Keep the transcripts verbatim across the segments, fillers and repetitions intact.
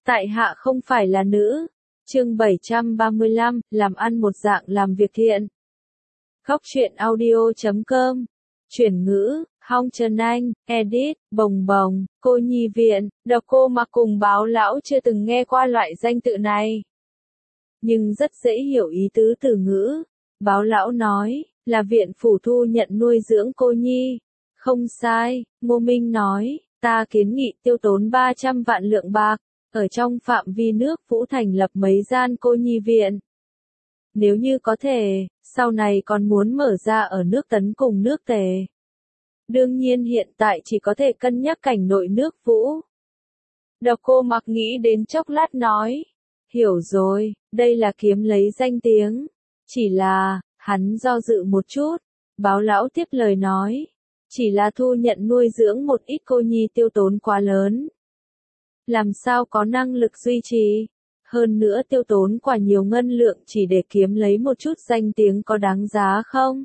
Tại hạ không phải là nữ. Chương bảy trăm ba mươi lăm, làm ăn một dạng làm việc thiện. Góc truyện audio chấm com. Chuyển ngữ, Hong Trần Anh, edit, Bồng Bồng, Cô Nhi Viện, đọc cô mà cùng Báo Lão chưa từng nghe qua loại danh tự này. Nhưng rất dễ hiểu ý tứ từ ngữ. Báo Lão nói, là viện phủ thu nhận nuôi dưỡng cô nhi. Không sai, Ngô Minh nói, ta kiến nghị tiêu tốn ba trăm vạn lượng bạc, ở trong phạm vi nước Vũ thành lập mấy gian cô nhi viện. Nếu như có thể, sau này còn muốn mở ra ở nước Tấn cùng nước Tề. Đương nhiên hiện tại chỉ có thể cân nhắc cảnh nội nước Vũ. Độc Cô Mặc nghĩ đến chốc lát nói, hiểu rồi, đây là kiếm lấy danh tiếng. Chỉ là, hắn do dự một chút, Báo Lão tiếp lời nói, chỉ là thu nhận nuôi dưỡng một ít cô nhi tiêu tốn quá lớn. Làm sao có năng lực duy trì? Hơn nữa tiêu tốn quả nhiều ngân lượng chỉ để kiếm lấy một chút danh tiếng có đáng giá không?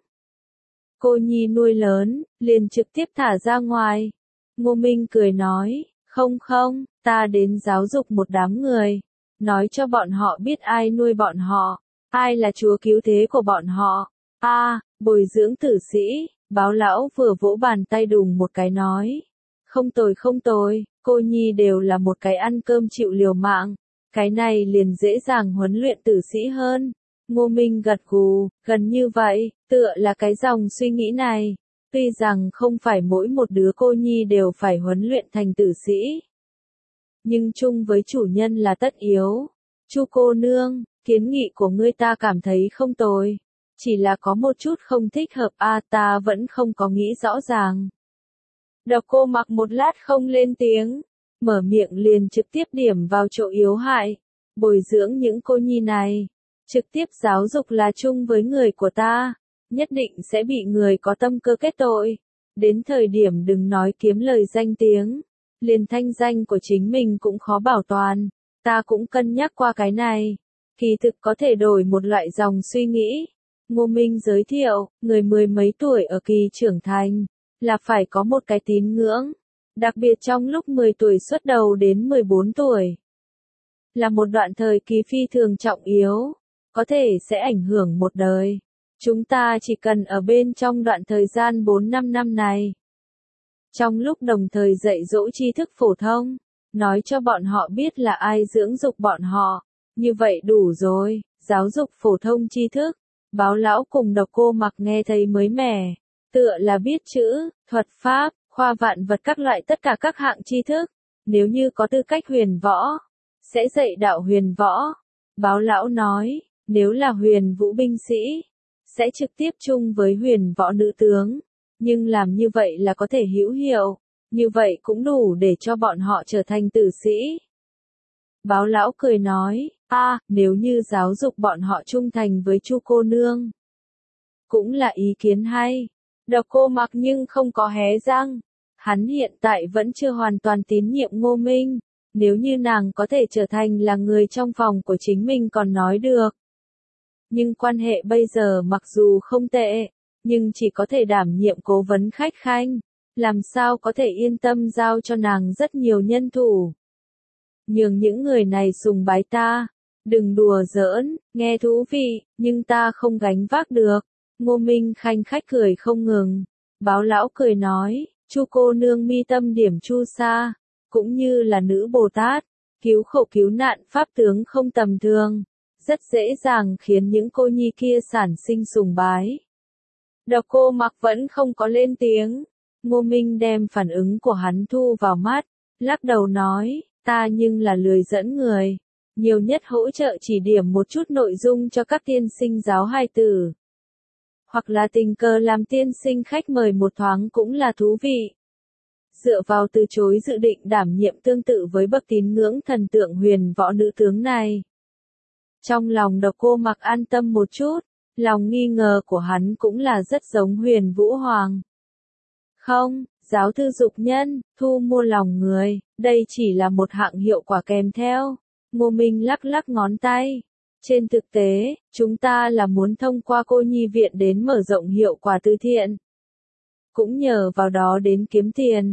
Cô nhi nuôi lớn, liền trực tiếp thả ra ngoài. Ngô Minh cười nói, không không, ta đến giáo dục một đám người. Nói cho bọn họ biết ai nuôi bọn họ, ai là chúa cứu thế của bọn họ. A, à, bồi dưỡng tử sĩ. Báo Lão vừa vỗ bàn tay đùng một cái nói. Không tồi không tồi, cô nhi đều là một cái ăn cơm chịu liều mạng. Cái này liền dễ dàng huấn luyện tử sĩ hơn. Ngô Minh gật gù, gần như vậy, tựa là cái dòng suy nghĩ này. Tuy rằng không phải mỗi một đứa cô nhi đều phải huấn luyện thành tử sĩ. Nhưng chung với chủ nhân là tất yếu. Chu cô nương, kiến nghị của ngươi ta cảm thấy không tồi. Chỉ là có một chút không thích hợp a à, ta vẫn không có nghĩ rõ ràng. Độc Cô Mặc một lát không lên tiếng, mở miệng liền trực tiếp điểm vào chỗ yếu hại, bồi dưỡng những cô nhi này, trực tiếp giáo dục là chung với người của ta, nhất định sẽ bị người có tâm cơ kết tội, đến thời điểm đừng nói kiếm lời danh tiếng, liền thanh danh của chính mình cũng khó bảo toàn, ta cũng cân nhắc qua cái này, kỳ thực có thể đổi một loại dòng suy nghĩ. Ngô Minh giới thiệu, người mười mấy tuổi ở kỳ trưởng thành, là phải có một cái tín ngưỡng, đặc biệt trong lúc mười tuổi xuất đầu đến mười bốn tuổi. Là một đoạn thời kỳ phi thường trọng yếu, có thể sẽ ảnh hưởng một đời. Chúng ta chỉ cần ở bên trong đoạn thời gian bốn năm năm này. Trong lúc đồng thời dạy dỗ tri thức phổ thông, nói cho bọn họ biết là ai dưỡng dục bọn họ, như vậy đủ rồi, giáo dục phổ thông tri thức. Báo Lão cùng Độc Cô Mặc nghe thấy mới mẻ, tựa là biết chữ, thuật pháp, khoa vạn vật các loại tất cả các hạng tri thức, nếu như có tư cách huyền võ, sẽ dạy đạo huyền võ. Báo Lão nói, nếu là huyền vũ binh sĩ, sẽ trực tiếp chung với huyền võ nữ tướng, nhưng làm như vậy là có thể hữu hiệu, như vậy cũng đủ để cho bọn họ trở thành tử sĩ. Báo Lão cười nói, a, à, nếu như giáo dục bọn họ trung thành với Chu cô nương, cũng là ý kiến hay. Độc Cô Mặc nhưng không có hé răng, hắn hiện tại vẫn chưa hoàn toàn tín nhiệm Ngô Minh, nếu như nàng có thể trở thành là người trong phòng của chính mình còn nói được. Nhưng quan hệ bây giờ mặc dù không tệ, nhưng chỉ có thể đảm nhiệm cố vấn khách khanh, làm sao có thể yên tâm giao cho nàng rất nhiều nhân thủ. Nhường những người này sùng bái ta, đừng đùa giỡn, nghe thú vị, nhưng ta không gánh vác được. Ngô Minh khanh khách cười không ngừng. Báo Lão cười nói, Chu cô nương mi tâm điểm chu sa, cũng như là nữ Bồ Tát, cứu khổ cứu nạn pháp tướng không tầm thường, rất dễ dàng khiến những cô nhi kia sản sinh sùng bái. Độc Cô Mặc vẫn không có lên tiếng. Ngô Minh đem phản ứng của hắn thu vào mắt, lắc đầu nói, ta nhưng là lười dẫn người, nhiều nhất hỗ trợ chỉ điểm một chút nội dung cho các tiên sinh giáo hài tử. Hoặc là tình cờ làm tiên sinh khách mời một thoáng cũng là thú vị. Dựa vào từ chối dự định đảm nhiệm tương tự với bậc tín ngưỡng thần tượng huyền võ nữ tướng này. Trong lòng Độc Cô Mặc an tâm một chút, lòng nghi ngờ của hắn cũng là rất giống huyền vũ hoàng. Không, giáo thư dục nhân, thu mua lòng người, đây chỉ là một hạng hiệu quả kèm theo. Ngô Minh lắc lắc ngón tay. Trên thực tế, chúng ta là muốn thông qua cô nhi viện đến mở rộng hiệu quả từ thiện. Cũng nhờ vào đó đến kiếm tiền.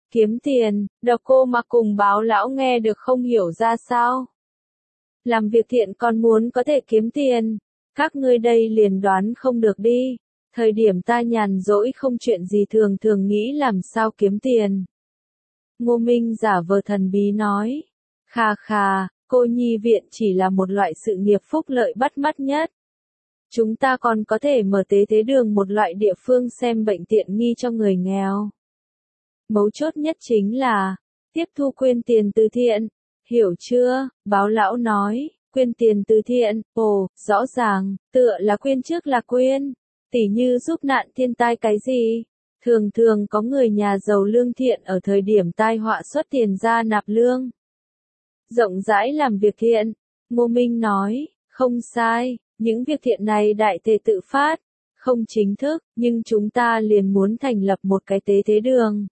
Kiếm tiền, độc cô mặc cùng Báo lão nghe được không hiểu ra sao. Làm việc thiện còn muốn có thể kiếm tiền, các ngươi đây liền đoán không được đi. Thời điểm ta nhàn rỗi không chuyện gì thường thường nghĩ làm sao kiếm tiền. Ngô Minh giả vờ thần bí nói. Khà khà, cô nhi viện chỉ là một loại sự nghiệp phúc lợi bắt mắt nhất. Chúng ta còn có thể mở tế thế đường một loại địa phương xem bệnh tiện nghi cho người nghèo. Mấu chốt nhất chính là, tiếp thu quyên tiền từ thiện. Hiểu chưa? Báo lão nói, quyên tiền từ thiện, ồ, rõ ràng, tựa là quyên trước là quyên. Tỉ như giúp nạn thiên tai cái gì? Thường thường có người nhà giàu lương thiện ở thời điểm tai họa xuất tiền ra nạp lương. Rộng rãi làm việc thiện. Ngô Minh nói, không sai, những việc thiện này đại thể tự phát, không chính thức, nhưng chúng ta liền muốn thành lập một cái tế thế đường.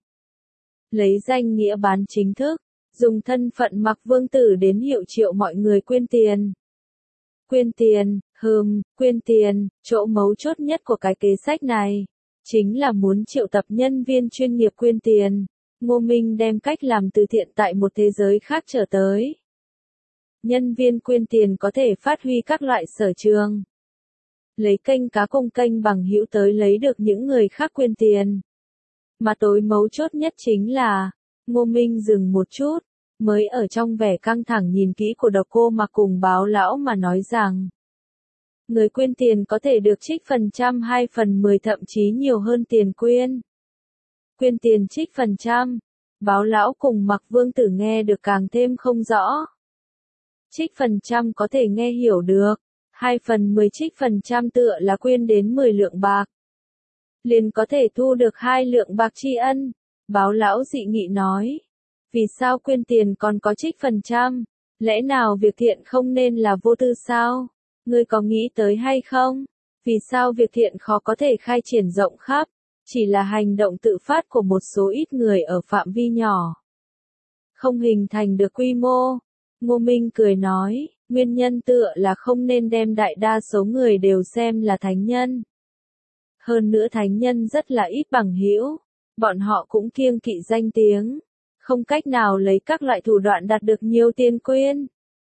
Lấy danh nghĩa bán chính thức, dùng thân phận mặc vương tử đến hiệu triệu mọi người quyên tiền. Quyên tiền, hừm, quyên tiền, chỗ mấu chốt nhất của cái kế sách này, chính là muốn triệu tập nhân viên chuyên nghiệp quyên tiền. Ngô Minh đem cách làm từ thiện tại một thế giới khác trở tới. Nhân viên quyên tiền có thể phát huy các loại sở trường. Lấy kênh cá công kênh bằng hữu tới lấy được những người khác quyên tiền. Mà tối mấu chốt nhất chính là, Ngô Minh dừng một chút, mới ở trong vẻ căng thẳng nhìn kỹ của độc cô mà cùng Báo lão mà nói rằng, người quyên tiền có thể được trích phần trăm hai phần mười thậm chí nhiều hơn tiền quyên. Quyên tiền trích phần trăm, Báo lão cùng Mặc Vương Tử nghe được càng thêm không rõ. Trích phần trăm có thể nghe hiểu được, hai phần mười trích phần trăm tựa là quyên đến mười lượng bạc. Liền có thể thu được hai lượng bạc tri ân. Báo lão dị nghị nói, vì sao quyên tiền còn có trích phần trăm? Lẽ nào việc thiện không nên là vô tư sao? Ngươi có nghĩ tới hay không? Vì sao việc thiện khó có thể khai triển rộng khắp? Chỉ là hành động tự phát của một số ít người ở phạm vi nhỏ. Không hình thành được quy mô. Ngô Minh cười nói, nguyên nhân tựa là không nên đem đại đa số người đều xem là thánh nhân. Hơn nữa thánh nhân rất là ít bằng hữu, bọn họ cũng kiêng kỵ danh tiếng, không cách nào lấy các loại thủ đoạn đạt được nhiều tiền quyên.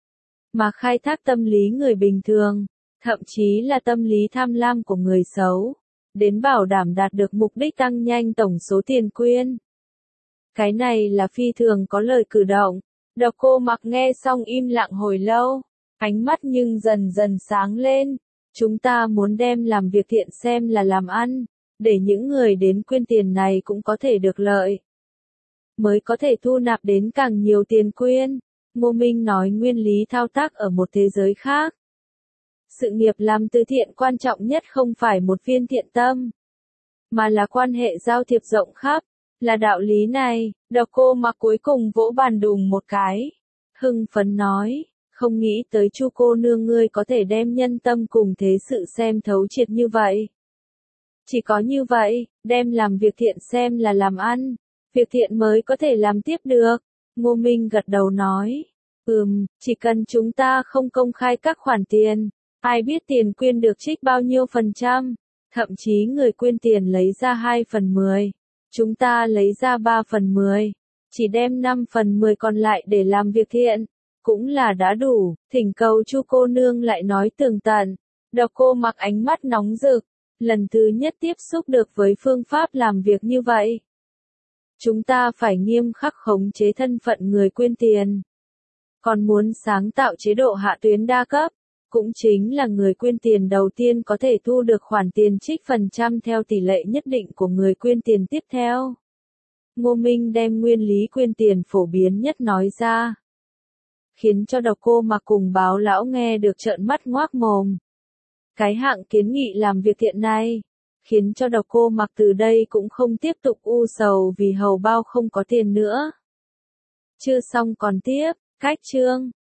Mà khai thác tâm lý người bình thường, thậm chí là tâm lý tham lam của người xấu, đến bảo đảm đạt được mục đích tăng nhanh tổng số tiền quyên. Cái này là phi thường có lời cử động. Độc cô Mặc nghe xong im lặng hồi lâu, ánh mắt nhưng dần dần sáng lên. Chúng ta muốn đem làm việc thiện xem là làm ăn, để những người đến quyên tiền này cũng có thể được lợi. Mới có thể thu nạp đến càng nhiều tiền quyên. Ngô Minh nói nguyên lý thao tác ở một thế giới khác. Sự nghiệp làm từ thiện quan trọng nhất không phải một viên thiện tâm, mà là quan hệ giao thiệp rộng khắp. Là đạo lý này, độc cô Mặc cuối cùng vỗ bàn đùng một cái. Hưng phấn nói, không nghĩ tới Chu cô nương ngươi có thể đem nhân tâm cùng thế sự xem thấu triệt như vậy. Chỉ có như vậy, đem làm việc thiện xem là làm ăn, việc thiện mới có thể làm tiếp được. Ngô Minh gật đầu nói, ừm, chỉ cần chúng ta không công khai các khoản tiền, ai biết tiền quyên được trích bao nhiêu phần trăm, thậm chí người quyên tiền lấy ra hai phần mười. Chúng ta lấy ra ba phần mười, chỉ đem năm phần mười còn lại để làm việc thiện, cũng là đã đủ. Thỉnh cầu Chu cô nương lại nói tường tận. Độc cô Mặc ánh mắt nóng rực, lần thứ nhất tiếp xúc được với phương pháp làm việc như vậy. Chúng ta phải nghiêm khắc khống chế thân phận người quyên tiền. Còn muốn sáng tạo chế độ hạ tuyến đa cấp, cũng chính là người quyên tiền đầu tiên có thể thu được khoản tiền trích phần trăm theo tỷ lệ nhất định của người quyên tiền tiếp theo. Ngô Minh đem nguyên lý quyên tiền phổ biến nhất nói ra, khiến cho độc cô Mặc cùng Báo lão nghe được trợn mắt ngoác mồm. Cái hạng kiến nghị làm việc thiện này, khiến cho độc cô Mặc từ đây cũng không tiếp tục u sầu vì hầu bao không có tiền nữa. Chưa xong còn tiếp, cách chương.